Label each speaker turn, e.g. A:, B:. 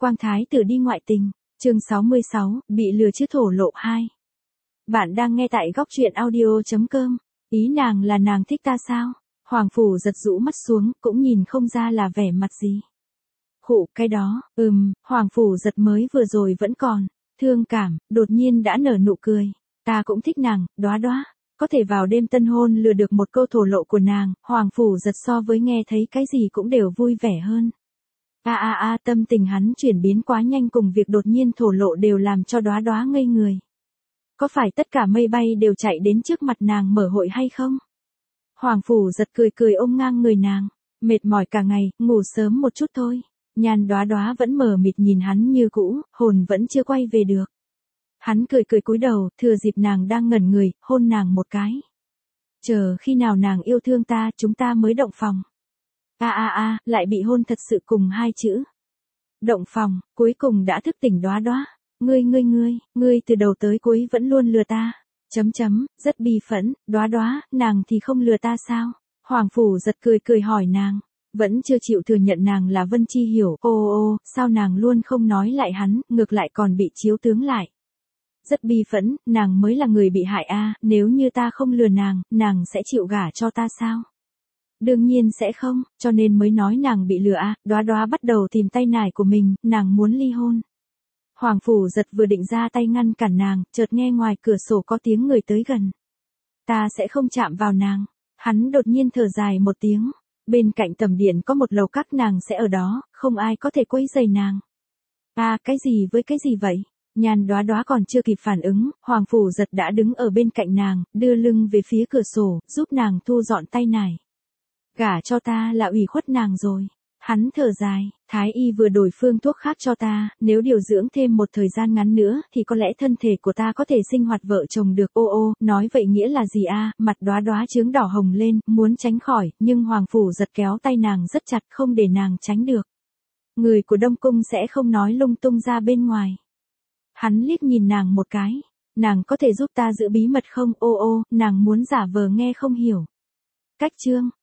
A: Quang Thái tử đi ngoại tình, chương 66, bị lừa chứ thổ lộ 2. Bạn đang nghe tại góc truyện audio.com, ý nàng là nàng thích ta sao? Hoàng Phủ giật rũ mắt xuống, cũng nhìn không ra là vẻ mặt gì. Khụ cái đó, Hoàng Phủ giật mới vừa rồi vẫn còn, thương cảm, đột nhiên đã nở nụ cười. Ta cũng thích nàng, đóa đóa. Có thể vào đêm tân hôn lừa được một câu thổ lộ của nàng, Hoàng Phủ giật so với nghe thấy cái gì cũng đều vui vẻ hơn. Tâm tình hắn chuyển biến quá nhanh cùng việc đột nhiên thổ lộ đều làm cho đóa đóa ngây người. Có phải tất cả mây bay đều chạy đến trước mặt nàng mở hội hay không? Hoàng Phủ giật cười ôm ngang người nàng, mệt mỏi cả ngày, ngủ sớm một chút thôi. Nhan đóa đóa vẫn mờ mịt nhìn hắn như cũ, hồn vẫn chưa quay về được. Hắn cười cúi đầu, thừa dịp nàng đang ngẩn người, hôn nàng một cái. Chờ khi nào nàng yêu thương ta, chúng ta mới động phòng. Lại bị hôn thật sự cùng hai chữ. Động phòng, cuối cùng đã thức tỉnh đóa đóa. Ngươi từ đầu tới cuối vẫn luôn lừa ta. Rất bi phẫn, đóa đóa, nàng thì không lừa ta sao? Hoàng Phủ giật cười hỏi nàng. Vẫn chưa chịu thừa nhận nàng là Vân Chi Hiểu. Sao nàng luôn không nói lại hắn, ngược lại còn bị chiếu tướng lại. Rất bi phẫn, nàng mới là người bị hại nếu như ta không lừa nàng sẽ chịu gả cho ta sao? Đương nhiên sẽ không, cho nên mới nói nàng bị lừa đóa đóa bắt đầu tìm tay nải của mình, nàng muốn ly hôn. Hoàng Phủ giật vừa định ra tay ngăn cản nàng, chợt nghe ngoài cửa sổ có tiếng người tới gần. Ta sẽ không chạm vào nàng. Hắn đột nhiên thở dài một tiếng. Bên cạnh tầm điện có một lầu các nàng sẽ ở đó, không ai có thể quấy rầy nàng. Cái gì với cái gì vậy? Nhan đóa đóa còn chưa kịp phản ứng, Hoàng Phủ giật đã đứng ở bên cạnh nàng, đưa lưng về phía cửa sổ, giúp nàng thu dọn tay nải. Gả cho ta là ủy khuất nàng rồi. Hắn thở dài, Thái y vừa đổi phương thuốc khác cho ta, nếu điều dưỡng thêm một thời gian ngắn nữa thì có lẽ thân thể của ta có thể sinh hoạt vợ chồng được. Nói vậy nghĩa là gì Mặt đóa đóa chướng đỏ hồng lên, muốn tránh khỏi, nhưng Hoàng Phủ giật kéo tay nàng rất chặt không để nàng tránh được. Người của Đông Cung sẽ không nói lung tung ra bên ngoài. Hắn liếc nhìn nàng một cái, nàng có thể giúp ta giữ bí mật không? Nàng muốn giả vờ nghe không hiểu. Cách chương